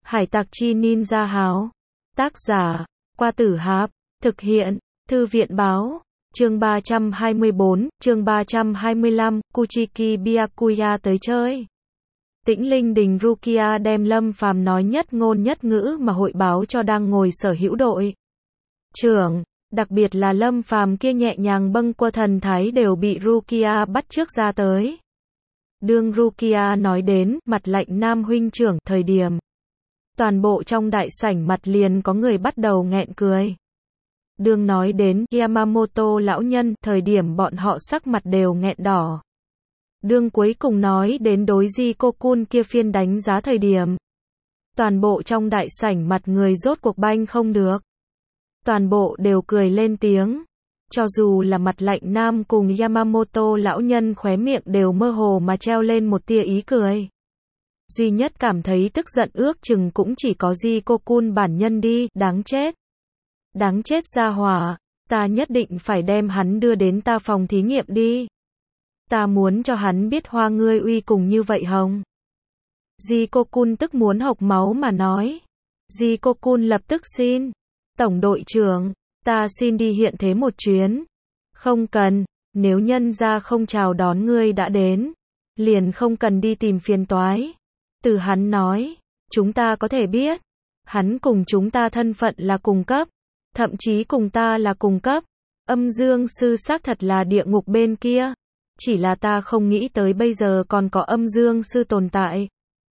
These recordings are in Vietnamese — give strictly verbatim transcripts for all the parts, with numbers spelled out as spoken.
Hải tặc chi ninja háo. Tác giả, Qua Tử Hạp. Thực hiện, Thư viện báo. Chương ba trăm hai mươi bốn, chương ba trăm hai mươi lăm, Kuchiki Byakuya tới chơi. Tĩnh Linh Đình Rukia đem Lâm Phàm nói nhất ngôn nhất ngữ mà hội báo cho đang ngồi sở hữu đội trưởng, đặc biệt là Lâm Phàm kia nhẹ nhàng bâng quơ thần thái đều bị Rukia bắt chước ra tới. Đương Rukia nói đến mặt lạnh nam huynh trưởng thời điểm, toàn bộ trong đại sảnh mặt liền có người bắt đầu nghẹn cười. Đương nói đến Yamamoto lão nhân thời điểm bọn họ sắc mặt đều nghẹn đỏ. Đương cuối cùng nói đến đối Jikokun kia phiên đánh giá thời điểm, toàn bộ trong đại sảnh mặt người rốt cuộc banh không được. Toàn bộ đều cười lên tiếng. Cho dù là mặt lạnh nam cùng Yamamoto lão nhân khóe miệng đều mơ hồ mà treo lên một tia ý cười. Duy nhất cảm thấy tức giận ước chừng cũng chỉ có Jikokun bản nhân đi, đáng chết. Đáng chết ra hỏa, ta nhất định phải đem hắn đưa đến ta phòng thí nghiệm đi. Ta muốn cho hắn biết hoa ngươi uy cùng như vậy hồng. Jikokun tức muốn hộc máu mà nói. Jikokun lập tức xin. Tổng đội trưởng, ta xin đi hiện thế một chuyến. Không cần, nếu nhân gia không chào đón ngươi đã đến, liền không cần đi tìm phiền toái. Từ hắn nói, chúng ta có thể biết, hắn cùng chúng ta thân phận là cùng cấp, thậm chí cùng ta là cùng cấp. Âm dương sư xác thật là địa ngục bên kia, chỉ là ta không nghĩ tới bây giờ còn có âm dương sư tồn tại.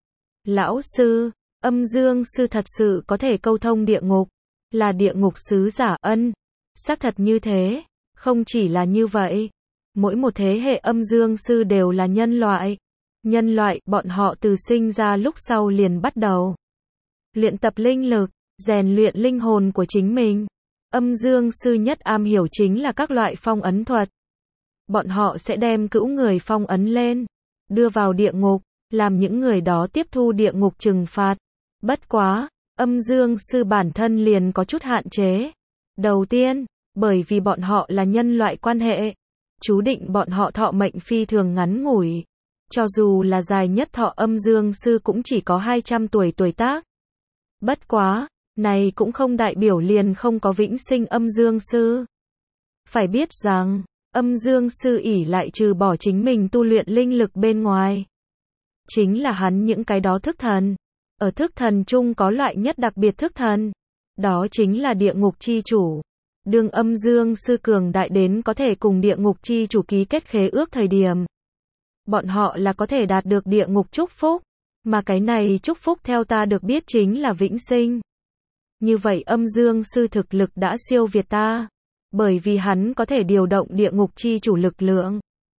Lão sư, âm dương sư thật sự có thể câu thông địa ngục, là địa ngục sứ giả ân. Xác thật như thế, không chỉ là như vậy, mỗi một thế hệ âm dương sư đều là nhân loại. Nhân loại, bọn họ từ sinh ra lúc sau liền bắt đầu luyện tập linh lực, rèn luyện linh hồn của chính mình. Âm dương sư nhất am hiểu chính là các loại phong ấn thuật. Bọn họ sẽ đem cữu người phong ấn lên, đưa vào địa ngục, làm những người đó tiếp thu địa ngục trừng phạt. Bất quá, âm dương sư bản thân liền có chút hạn chế. Đầu tiên, bởi vì bọn họ là nhân loại quan hệ, chú định bọn họ thọ mệnh phi thường ngắn ngủi. Cho dù là dài nhất thọ âm dương sư cũng chỉ có hai trăm tuổi tuổi tác. Bất quá, này cũng không đại biểu liền không có vĩnh sinh âm dương sư. Phải biết rằng, âm dương sư ỷ lại trừ bỏ chính mình tu luyện linh lực bên ngoài, chính là hắn những cái đó thức thần. Ở thức thần chung có loại nhất đặc biệt thức thần, đó chính là địa ngục chi chủ. Đương âm dương sư cường đại đến có thể cùng địa ngục chi chủ ký kết khế ước thời điểm, bọn họ là có thể đạt được địa ngục chúc phúc, mà cái này chúc phúc theo ta được biết chính là vĩnh sinh. Như vậy âm dương sư thực lực đã siêu việt ta, bởi vì hắn có thể điều động địa ngục chi chủ lực lượng.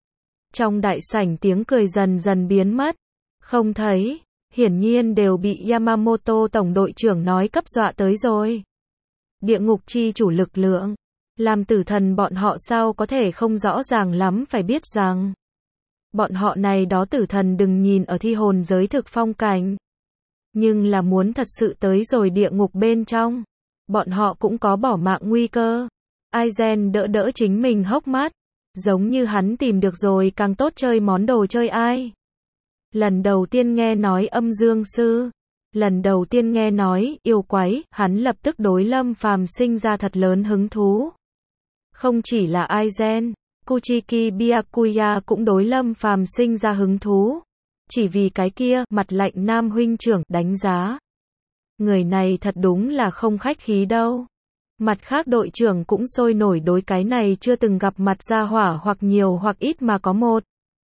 Trong đại sảnh tiếng cười dần dần biến mất, không thấy, hiển nhiên đều bị Yamamoto tổng đội trưởng nói cấp dọa tới rồi. Địa ngục chi chủ lực lượng, làm tử thần bọn họ sao có thể không rõ ràng lắm, phải biết rằng bọn họ này đó tử thần đừng nhìn ở thi hồn giới thực phong cảnh, nhưng là muốn thật sự tới rồi địa ngục bên trong, bọn họ cũng có bỏ mạng nguy cơ. Aizen đỡ đỡ chính mình hốc mắt, giống như hắn tìm được rồi càng tốt chơi món đồ chơi ai. Lần đầu tiên nghe nói âm dương sư, lần đầu tiên nghe nói yêu quái, hắn lập tức đối Lâm Phàm sinh ra thật lớn hứng thú. Không chỉ là Aizen, Kuchiki Byakuya cũng đối Lâm Phàm sinh ra hứng thú. Chỉ vì cái kia, mặt lạnh nam huynh trưởng, đánh giá. Người này thật đúng là không khách khí đâu. Mặt khác đội trưởng cũng sôi nổi đối cái này chưa từng gặp mặt gia hỏa hoặc nhiều hoặc ít mà có một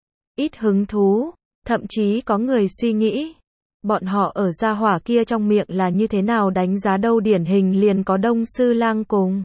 ít hứng thú. Thậm chí có người suy nghĩ, bọn họ ở gia hỏa kia trong miệng là như thế nào đánh giá đâu. Điển hình liền có Đông Sư Lang cùng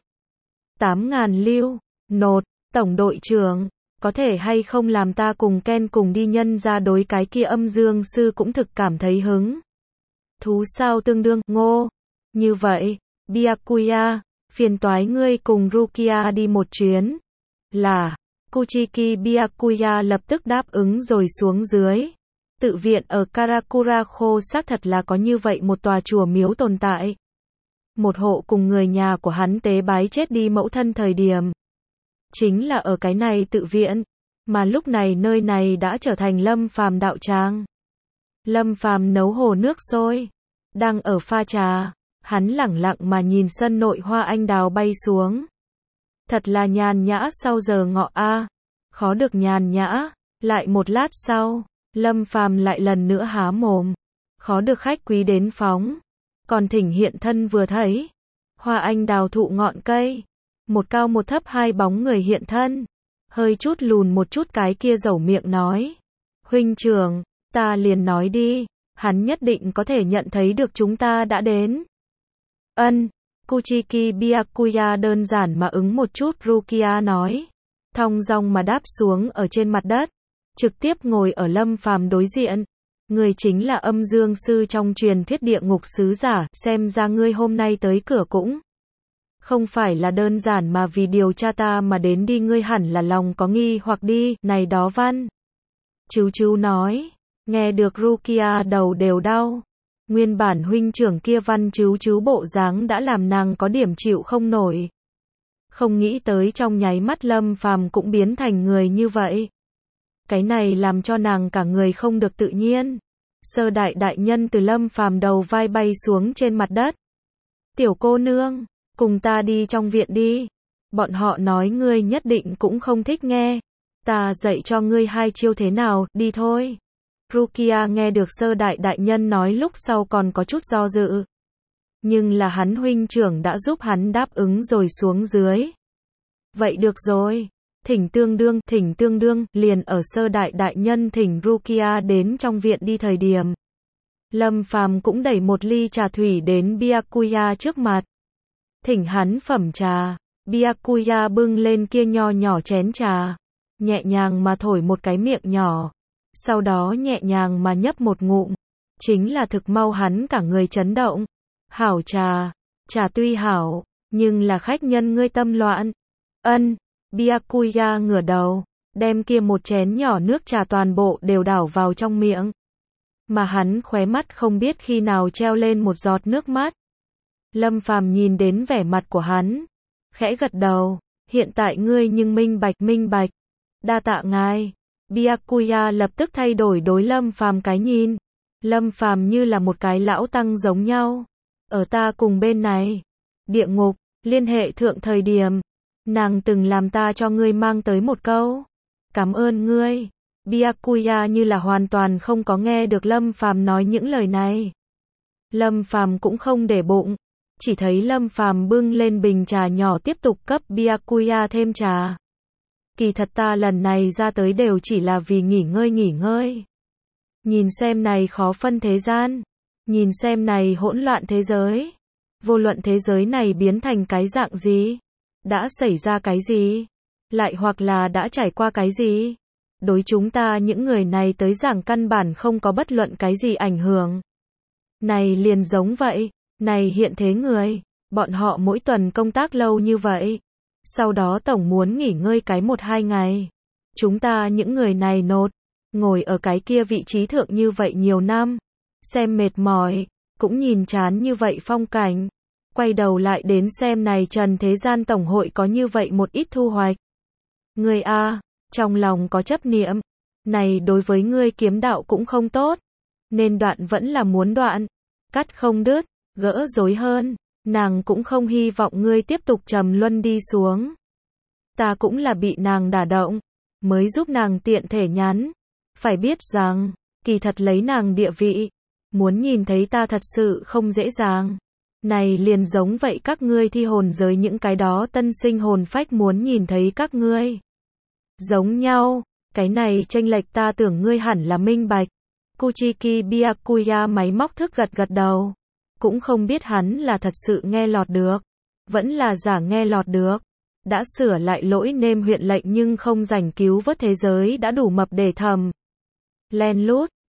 tám ngàn lưu, nột, tổng đội trưởng, có thể hay không làm ta cùng Ken cùng đi, nhân ra đối cái kia âm dương sư cũng thực cảm thấy hứng thú sao tương đương, ngô. Như vậy, Byakuya, phiền toái ngươi cùng Rukia đi một chuyến. Là, Kuchiki Byakuya lập tức đáp ứng rồi xuống dưới. Tự viện ở Karakuraho xác thật là có như vậy một tòa chùa miếu tồn tại. Một hộ cùng người nhà của hắn tế bái chết đi mẫu thân thời điểm, chính là ở cái này tự viện, mà lúc này nơi này đã trở thành Lâm Phàm đạo tràng. Lâm Phàm nấu hồ nước sôi, Đang ở pha trà, hắn lẳng lặng mà nhìn sân nội hoa anh đào bay xuống. Thật là nhàn nhã sau giờ ngọ a. Khó được nhàn nhã. Lại một lát sau, Lâm Phàm lại lần nữa há mồm. Khó được khách quý đến phóng. Còn thỉnh hiện thân vừa thấy. Hoa anh đào thụ ngọn cây. Một cao một thấp hai bóng người hiện thân. Hơi chút lùn một chút cái kia dẩu miệng nói. Huynh trưởng, ta liền nói đi. Hắn nhất định có thể nhận thấy được chúng ta đã đến. Ân, Kuchiki Byakuya đơn giản mà ứng một chút Rukia nói. Thong dong mà đáp xuống ở trên mặt đất. Trực tiếp ngồi ở Lâm Phàm đối diện. Người chính là âm dương sư trong truyền thuyết địa ngục sứ giả, xem ra ngươi hôm nay tới cửa cũng không phải là đơn giản mà vì điều tra ta mà đến đi, ngươi hẳn là lòng có nghi hoặc đi, này đó văn. Chú chú nói, nghe được Rukia đầu đều đau. Nguyên bản huynh trưởng kia văn chú chú bộ dáng đã làm nàng có điểm chịu không nổi. Không nghĩ tới trong nháy mắt Lâm Phàm cũng biến thành người như vậy. Cái này làm cho nàng cả người không được tự nhiên. Sơ đại đại nhân từ Lâm Phàm đầu vai bay xuống trên mặt đất. Tiểu cô nương, cùng ta đi trong viện đi. Bọn họ nói ngươi nhất định cũng không thích nghe. Ta dạy cho ngươi hai chiêu thế nào, đi thôi. Rukia nghe được sơ đại đại nhân nói lúc sau còn có chút do dự. Nhưng là hắn huynh trưởng đã giúp hắn đáp ứng rồi xuống dưới. Vậy được rồi. Thỉnh tương đương, thỉnh tương đương, liền ở sơ đại đại nhân thỉnh Rukia đến trong viện đi thời điểm. Lâm Phàm cũng đẩy một ly trà thủy đến Byakuya trước mặt. Thỉnh hắn phẩm trà. Byakuya bưng lên kia nho nhỏ chén trà. Nhẹ nhàng mà thổi một cái miệng nhỏ. Sau đó nhẹ nhàng mà nhấp một ngụm. Chính là thực mau hắn cả người chấn động. Hảo trà. Trà tuy hảo, nhưng là khách nhân ngươi tâm loạn. Ân. Byakuya ngửa đầu, đem kia một chén nhỏ nước trà toàn bộ đều đảo vào trong miệng. Mà hắn khóe mắt không biết khi nào treo lên một giọt nước mắt. Lâm Phàm nhìn đến vẻ mặt của hắn, khẽ gật đầu, hiện tại ngươi nhưng minh bạch minh bạch. Đa tạ ngài. Byakuya lập tức thay đổi đối Lâm Phàm cái nhìn. Lâm Phàm như là một cái lão tăng giống nhau. Ở ta cùng bên này, địa ngục, liên hệ thượng thời điểm. Nàng từng làm ta cho ngươi mang tới một câu. Cảm ơn ngươi. Byakuya như là hoàn toàn không có nghe được Lâm Phàm nói những lời này. Lâm Phàm cũng không để bụng. Chỉ thấy Lâm Phàm bưng lên bình trà nhỏ tiếp tục cấp Byakuya thêm trà. Kỳ thật ta lần này ra tới đều chỉ là vì nghỉ ngơi nghỉ ngơi. Nhìn xem này khó phân thế gian. Nhìn xem này hỗn loạn thế giới. Vô luận thế giới này biến thành cái dạng gì. Đã xảy ra cái gì? Lại hoặc là đã trải qua cái gì? Đối chúng ta những người này tới giảng căn bản không có bất luận cái gì ảnh hưởng. Này liền giống vậy. Này hiện thế người. Bọn họ mỗi tuần công tác lâu như vậy. Sau đó tổng muốn nghỉ ngơi cái một hai ngày. Chúng ta những người này nột. Ngồi ở cái kia vị trí thượng như vậy nhiều năm. Xem mệt mỏi. Cũng nhìn chán như vậy phong cảnh. Quay đầu lại đến xem này trần thế gian tổng hội có như vậy một ít thu hoạch. Ngươi a, trong lòng có chấp niệm. Này đối với ngươi kiếm đạo cũng không tốt. Nên đoạn vẫn là muốn đoạn. Cắt không đứt, gỡ rối hơn. Nàng cũng không hy vọng ngươi tiếp tục trầm luân đi xuống. Ta cũng là bị nàng đả động. Mới giúp nàng tiện thể nhắn. Phải biết rằng, kỳ thật lấy nàng địa vị. Muốn nhìn thấy ta thật sự không dễ dàng. Này liền giống vậy các ngươi thi hồn giới những cái đó tân sinh hồn phách muốn nhìn thấy các ngươi. Giống nhau, cái này chênh lệch ta tưởng ngươi hẳn là minh bạch. Kuchiki Byakuya máy móc thức gật gật đầu. Cũng không biết hắn là thật sự nghe lọt được. Vẫn là giả nghe lọt được. Đã sửa lại lỗi nêm huyện lệnh nhưng không rảnh cứu vớt thế giới đã đủ mập để thầm. Len lút,